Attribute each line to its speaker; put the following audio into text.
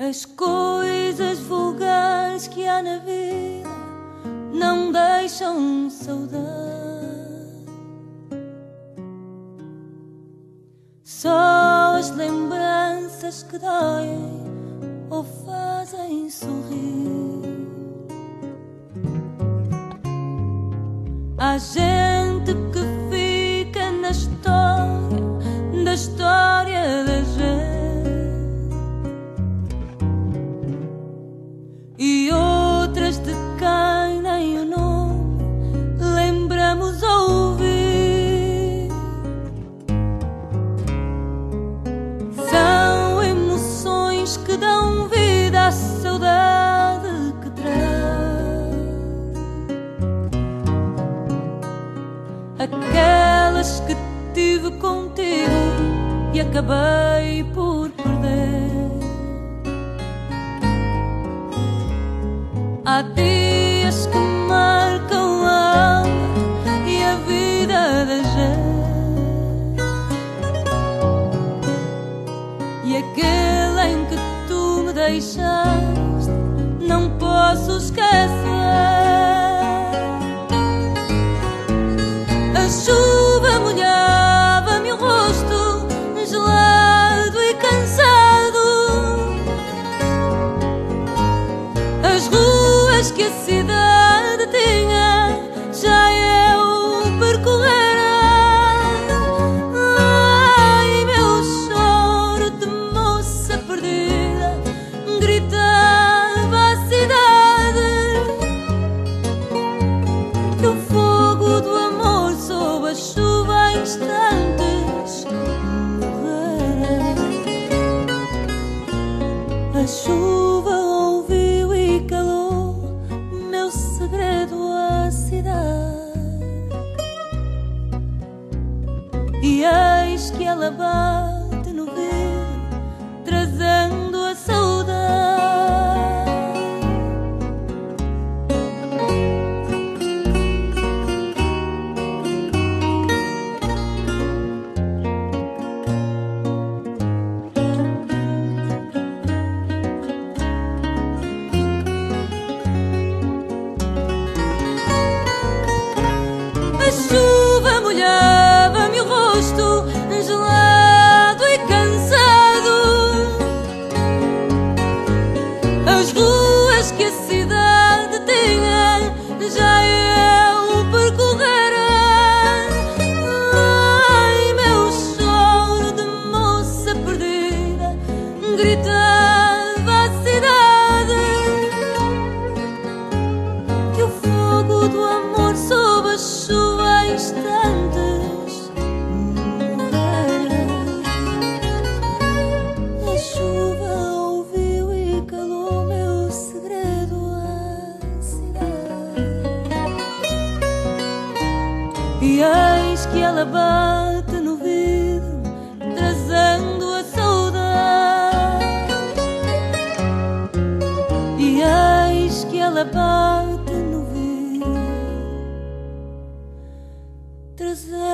Speaker 1: As coisas vulgares que há na vida não deixam saudade. Só as lembranças que doem ou fazem sorrir. Há gente que fica na história da história da gente, e outras de quem nem o nome lembramos ouvir. São emoções que dão vida à saudade que traz, aquelas que tive contigo e acabei por perder. Há dias que marcam a alma e a vida da gente, e aquele em que tu me deixaste não posso esquecer. A chuva molhava-me o rosto, gelado e cansado. As ruas que a cidade tinha já eu percorrera. Ai, meu choro de moça perdida gritava a cidade que o fogo do amor sob a chuva em instantes morrera. A chuva ouviu e calou meu segredo à cidade, e eis que ela bate no vidro trazendo a saudade. A chuva molhava-me o rosto, gelado e cansado. As ruas que a cidade tinha já eu percorrera. Ai, meu choro de moça perdida gritava a cidade que o fogo do amor sob a chuva em instantes morrera. A chuva ouviu e calou meu segredo à cidade, e eis que ela bate no vidro trazendo a saudade, e eis que ela bate no vidro trazendo